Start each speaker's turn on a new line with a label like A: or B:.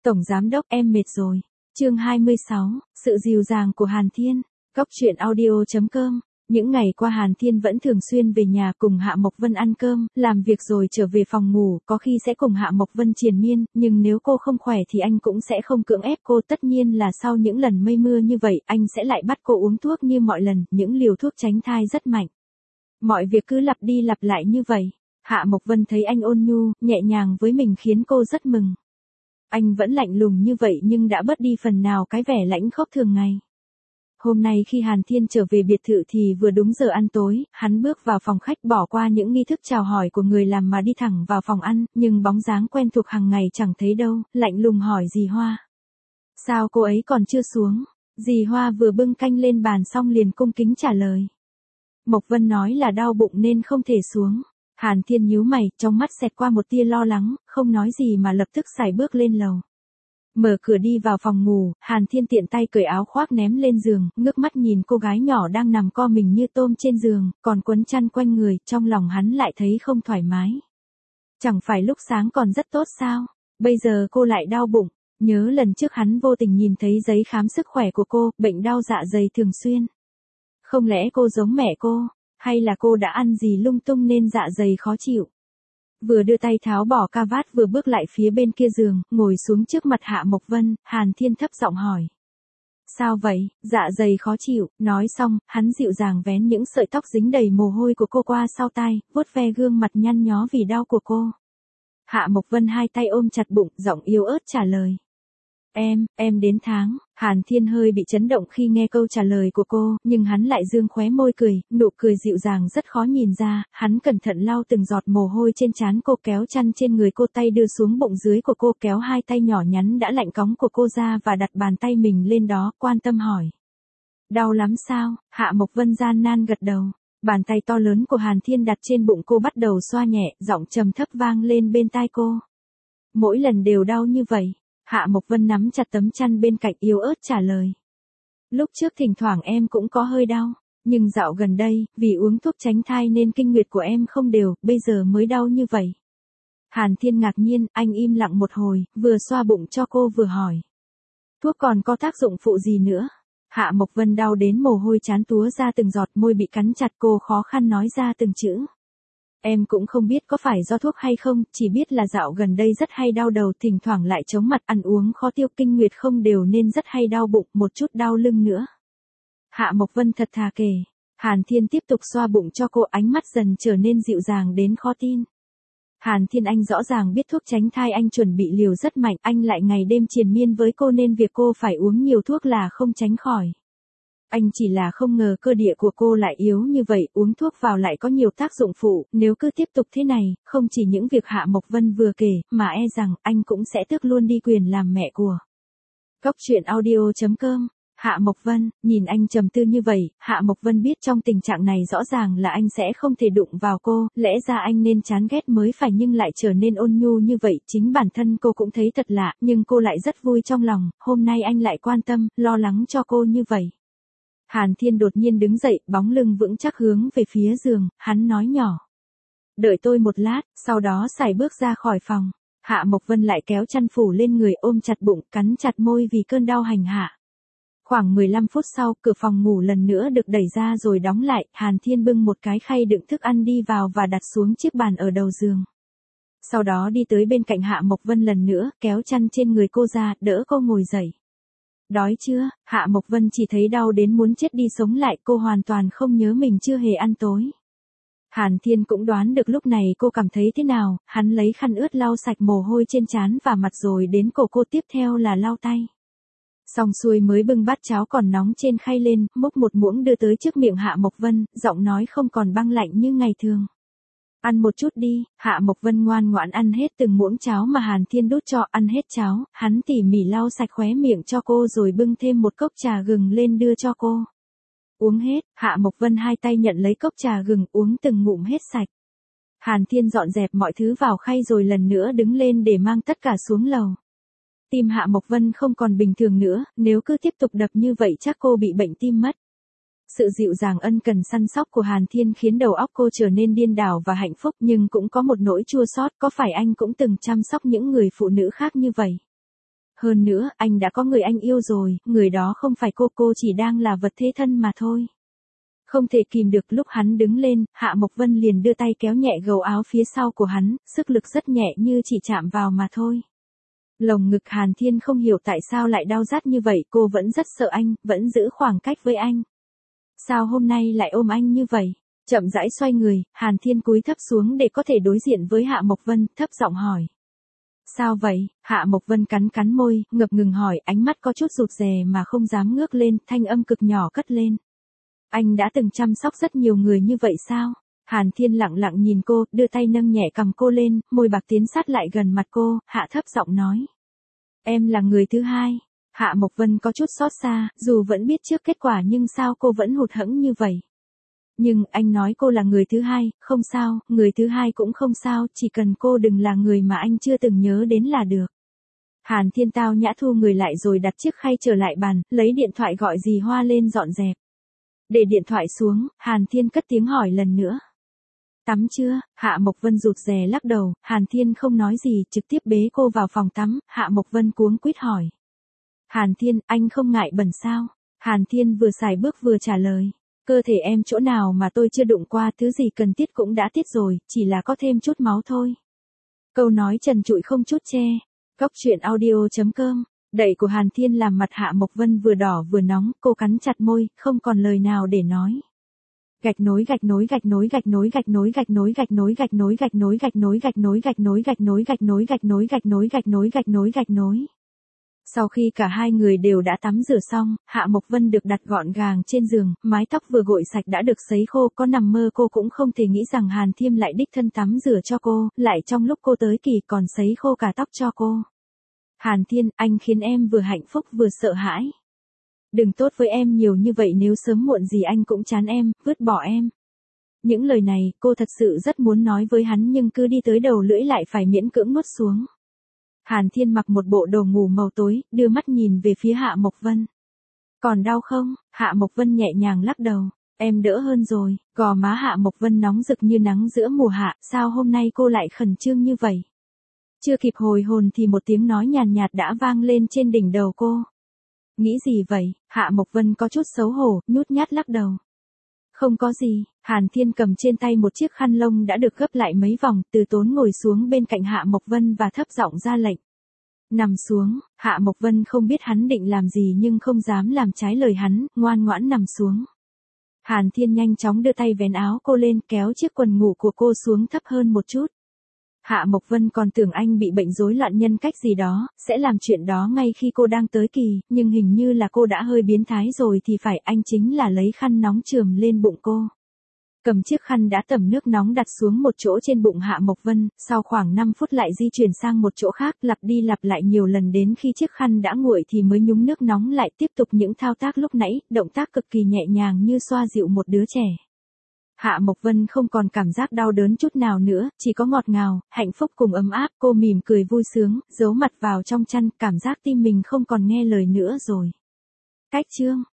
A: Tổng giám đốc em mệt rồi. Chương 26, sự dịu dàng của Hàn Thiên. Góc truyện audio.com. Những ngày qua Hàn Thiên vẫn thường xuyên về nhà cùng Hạ Mộc Vân ăn cơm, làm việc rồi trở về phòng ngủ, có khi sẽ cùng Hạ Mộc Vân triền miên, nhưng nếu cô không khỏe thì anh cũng sẽ không cưỡng ép cô. Tất nhiên là sau những lần mây mưa như vậy, anh sẽ lại bắt cô uống thuốc như mọi lần, những liều thuốc tránh thai rất mạnh. Mọi việc cứ lặp đi lặp lại như vậy. Hạ Mộc Vân thấy anh ôn nhu, nhẹ nhàng với mình khiến cô rất mừng. Anh vẫn lạnh lùng như vậy nhưng đã bớt đi phần nào cái vẻ lãnh khốc thường ngày. Hôm nay khi Hàn Thiên trở về biệt thự thì vừa đúng giờ ăn tối, hắn bước vào phòng khách bỏ qua những nghi thức chào hỏi của người làm mà đi thẳng vào phòng ăn, nhưng bóng dáng quen thuộc hàng ngày chẳng thấy đâu, lạnh lùng hỏi dì Hoa. Sao cô ấy còn chưa xuống? Dì Hoa vừa bưng canh lên bàn xong liền cung kính trả lời. Mộc Vân nói là đau bụng nên không thể xuống. Hàn Thiên nhíu mày, trong mắt xẹt qua một tia lo lắng, không nói gì mà lập tức sải bước lên lầu. Mở cửa đi vào phòng ngủ, Hàn Thiên tiện tay cởi áo khoác ném lên giường, ngước mắt nhìn cô gái nhỏ đang nằm co mình như tôm trên giường, còn quấn chăn quanh người, trong lòng hắn lại thấy không thoải mái. Chẳng phải lúc sáng còn rất tốt sao, bây giờ cô lại đau bụng, nhớ lần trước hắn vô tình nhìn thấy giấy khám sức khỏe của cô, bệnh đau dạ dày thường xuyên. Không lẽ cô giống mẹ cô, hay là cô đã ăn gì lung tung nên dạ dày khó chịu? Vừa đưa tay tháo bỏ ca vát vừa bước lại phía bên kia giường, ngồi xuống trước mặt Hạ Mộc Vân, Hàn Thiên thấp giọng hỏi. Sao vậy, dạ dày khó chịu, nói xong, hắn dịu dàng vén những sợi tóc dính đầy mồ hôi của cô qua sau tai, vuốt ve gương mặt nhăn nhó vì đau của cô. Hạ Mộc Vân hai tay ôm chặt bụng, giọng yếu ớt trả lời. Em đến tháng. Hàn Thiên hơi bị chấn động khi nghe câu trả lời của cô, nhưng hắn lại dương khóe môi cười, nụ cười dịu dàng rất khó nhìn ra, hắn cẩn thận lau từng giọt mồ hôi trên trán cô, kéo chăn trên người cô, tay đưa xuống bụng dưới của cô, kéo hai tay nhỏ nhắn đã lạnh cóng của cô ra và đặt bàn tay mình lên đó, quan tâm hỏi. Đau lắm sao? Hạ Mộc Vân gian nan gật đầu. Bàn tay to lớn của Hàn Thiên đặt trên bụng cô bắt đầu xoa nhẹ, giọng trầm thấp vang lên bên tai cô. Mỗi lần đều đau như vậy. Hạ Mộc Vân nắm chặt tấm chăn bên cạnh yếu ớt trả lời. Lúc trước thỉnh thoảng em cũng có hơi đau, nhưng dạo gần đây, vì uống thuốc tránh thai nên kinh nguyệt của em không đều, bây giờ mới đau như vậy. Hàn Thiên ngạc nhiên, anh im lặng một hồi, vừa xoa bụng cho cô vừa hỏi. Thuốc còn có tác dụng phụ gì nữa? Hạ Mộc Vân đau đến mồ hôi trán túa ra từng giọt, môi bị cắn chặt, cô khó khăn nói ra từng chữ. Em cũng không biết có phải do thuốc hay không, chỉ biết là dạo gần đây rất hay đau đầu, thỉnh thoảng lại chóng mặt, ăn uống khó tiêu, kinh nguyệt không đều nên rất hay đau bụng, một chút đau lưng nữa. Hạ Mộc Vân thật thà kể. Hàn Thiên tiếp tục xoa bụng cho cô, ánh mắt dần trở nên dịu dàng đến khó tin. Hàn Thiên, anh rõ ràng biết thuốc tránh thai anh chuẩn bị liều rất mạnh, anh lại ngày đêm triền miên với cô nên việc cô phải uống nhiều thuốc là không tránh khỏi. Anh chỉ là không ngờ cơ địa của cô lại yếu như vậy, uống thuốc vào lại có nhiều tác dụng phụ, nếu cứ tiếp tục thế này, không chỉ những việc Hạ Mộc Vân vừa kể, mà e rằng anh cũng sẽ tước luôn đi quyền làm mẹ của. Góc truyện audio.com. Hạ Mộc Vân, nhìn anh trầm tư như vậy, Hạ Mộc Vân biết trong tình trạng này rõ ràng là anh sẽ không thể đụng vào cô, lẽ ra anh nên chán ghét mới phải nhưng lại trở nên ôn nhu như vậy, chính bản thân cô cũng thấy thật lạ, nhưng cô lại rất vui trong lòng, hôm nay anh lại quan tâm, lo lắng cho cô như vậy. Hàn Thiên đột nhiên đứng dậy, bóng lưng vững chắc hướng về phía giường, hắn nói nhỏ. Đợi tôi một lát, sau đó sải bước ra khỏi phòng. Hạ Mộc Vân lại kéo chăn phủ lên người, ôm chặt bụng, cắn chặt môi vì cơn đau hành hạ. Khoảng 15 phút sau, cửa phòng ngủ lần nữa được đẩy ra rồi đóng lại, Hàn Thiên bưng một cái khay đựng thức ăn đi vào và đặt xuống chiếc bàn ở đầu giường. Sau đó đi tới bên cạnh Hạ Mộc Vân lần nữa, kéo chăn trên người cô ra, đỡ cô ngồi dậy. Đói chưa? Hạ Mộc Vân chỉ thấy đau đến muốn chết đi sống lại, cô hoàn toàn không nhớ mình chưa hề ăn tối. Hàn Thiên cũng đoán được lúc này cô cảm thấy thế nào, hắn lấy khăn ướt lau sạch mồ hôi trên trán và mặt rồi đến cổ cô, tiếp theo là lau tay. Xong xuôi mới bưng bát cháo còn nóng trên khay lên, múc một muỗng đưa tới trước miệng Hạ Mộc Vân, giọng nói không còn băng lạnh như ngày thường. Ăn một chút đi. Hạ Mộc Vân ngoan ngoãn ăn hết từng muỗng cháo mà Hàn Thiên đút cho, ăn hết cháo, hắn tỉ mỉ lau sạch khóe miệng cho cô rồi bưng thêm một cốc trà gừng lên đưa cho cô. Uống hết. Hạ Mộc Vân hai tay nhận lấy cốc trà gừng, uống từng ngụm hết sạch. Hàn Thiên dọn dẹp mọi thứ vào khay rồi lần nữa đứng lên để mang tất cả xuống lầu. Tim Hạ Mộc Vân không còn bình thường nữa, nếu cứ tiếp tục đập như vậy chắc cô bị bệnh tim mất. Sự dịu dàng ân cần săn sóc của Hàn Thiên khiến đầu óc cô trở nên điên đảo và hạnh phúc, nhưng cũng có một nỗi chua xót, có phải anh cũng từng chăm sóc những người phụ nữ khác như vậy? Hơn nữa, anh đã có người anh yêu rồi, người đó không phải cô chỉ đang là vật thế thân mà thôi. Không thể kìm được lúc hắn đứng lên, Hạ Mộc Vân liền đưa tay kéo nhẹ gấu áo phía sau của hắn, sức lực rất nhẹ như chỉ chạm vào mà thôi. Lồng ngực Hàn Thiên không hiểu tại sao lại đau rát như vậy, cô vẫn rất sợ anh, vẫn giữ khoảng cách với anh. Sao hôm nay lại ôm anh như vậy? Chậm rãi xoay người, Hàn Thiên cúi thấp xuống để có thể đối diện với Hạ Mộc Vân, thấp giọng hỏi. Sao vậy? Hạ Mộc Vân cắn cắn môi, ngập ngừng hỏi, ánh mắt có chút rụt rè mà không dám ngước lên, thanh âm cực nhỏ cất lên. Anh đã từng chăm sóc rất nhiều người như vậy sao? Hàn Thiên lặng lặng nhìn cô, đưa tay nâng nhẹ cằm cô lên, môi bạc tiến sát lại gần mặt cô, hạ thấp giọng nói. Em là người thứ hai. Hạ Mộc Vân có chút xót xa, dù vẫn biết trước kết quả nhưng sao cô vẫn hụt hẫng như vậy? Nhưng anh nói cô là người thứ hai, không sao, người thứ hai cũng không sao, chỉ cần cô đừng là người mà anh chưa từng nhớ đến là được. Hàn Thiên tao nhã thu người lại rồi đặt chiếc khay trở lại bàn, lấy điện thoại gọi dì Hoa lên dọn dẹp. Để điện thoại xuống, Hàn Thiên cất tiếng hỏi lần nữa. Tắm chưa? Hạ Mộc Vân rụt rè lắc đầu, Hàn Thiên không nói gì, trực tiếp bế cô vào phòng tắm, Hạ Mộc Vân cuống quýt hỏi. Hàn Thiên, anh không ngại bẩn sao? Hàn Thiên vừa xài bước vừa trả lời. Cơ thể em chỗ nào mà tôi chưa đụng qua, thứ gì cần tiết cũng đã tiết rồi, chỉ là có thêm chút máu thôi. Câu nói trần trụi không chút che. Góc truyện audio.com. Đẩy của Hàn Thiên làm mặt Hạ Mộc Vân vừa đỏ vừa nóng, cô cắn chặt môi, không còn lời nào để nói. Gạch nối gạch nối gạch nối gạch nối gạch nối gạch nối gạch nối gạch nối gạch nối gạch nối gạch nối gạch nối gạch nối gạch nối gạch nối gạch nối gạch nối gạch nối gạch nối. Sau khi cả hai người đều đã tắm rửa xong, Hạ Mộc Vân được đặt gọn gàng trên giường, mái tóc vừa gội sạch đã được sấy khô, có nằm mơ cô cũng không thể nghĩ rằng Hàn Thiên lại đích thân tắm rửa cho cô, lại trong lúc cô tới kỳ còn sấy khô cả tóc cho cô. Hàn Thiên, anh khiến em vừa hạnh phúc vừa sợ hãi. Đừng tốt với em nhiều như vậy, nếu sớm muộn gì anh cũng chán em, vứt bỏ em. Những lời này, cô thật sự rất muốn nói với hắn nhưng cứ đi tới đầu lưỡi lại phải miễn cưỡng nuốt xuống. Hàn Thiên mặc một bộ đồ ngủ màu tối, đưa mắt nhìn về phía Hạ Mộc Vân. Còn đau không? Hạ Mộc Vân nhẹ nhàng lắc đầu. Em đỡ hơn rồi. Gò má Hạ Mộc Vân nóng rực như nắng giữa mùa hạ, sao hôm nay cô lại khẩn trương như vậy? Chưa kịp hồi hồn thì một tiếng nói nhàn nhạt đã vang lên trên đỉnh đầu cô. Nghĩ gì vậy? Hạ Mộc Vân có chút xấu hổ, nhút nhát lắc đầu. Không có gì. Hàn Thiên cầm trên tay một chiếc khăn lông đã được gấp lại mấy vòng, từ tốn ngồi xuống bên cạnh Hạ Mộc Vân và thấp giọng ra lệnh. Nằm xuống. Hạ Mộc Vân không biết hắn định làm gì nhưng không dám làm trái lời hắn, ngoan ngoãn nằm xuống. Hàn Thiên nhanh chóng đưa tay vén áo cô lên, kéo chiếc quần ngủ của cô xuống thấp hơn một chút. Hạ Mộc Vân còn tưởng anh bị bệnh rối loạn nhân cách gì đó, sẽ làm chuyện đó ngay khi cô đang tới kỳ, nhưng hình như là cô đã hơi biến thái rồi thì phải, anh chính là lấy khăn nóng chườm lên bụng cô. Cầm chiếc khăn đã tẩm nước nóng đặt xuống một chỗ trên bụng Hạ Mộc Vân, sau khoảng 5 phút lại di chuyển sang một chỗ khác, lặp đi lặp lại nhiều lần đến khi chiếc khăn đã nguội thì mới nhúng nước nóng lại, tiếp tục những thao tác lúc nãy, động tác cực kỳ nhẹ nhàng như xoa dịu một đứa trẻ. Hạ Mộc Vân không còn cảm giác đau đớn chút nào nữa, chỉ có ngọt ngào, hạnh phúc cùng ấm áp, cô mỉm cười vui sướng, giấu mặt vào trong chăn, cảm giác tim mình không còn nghe lời nữa rồi. Cách chương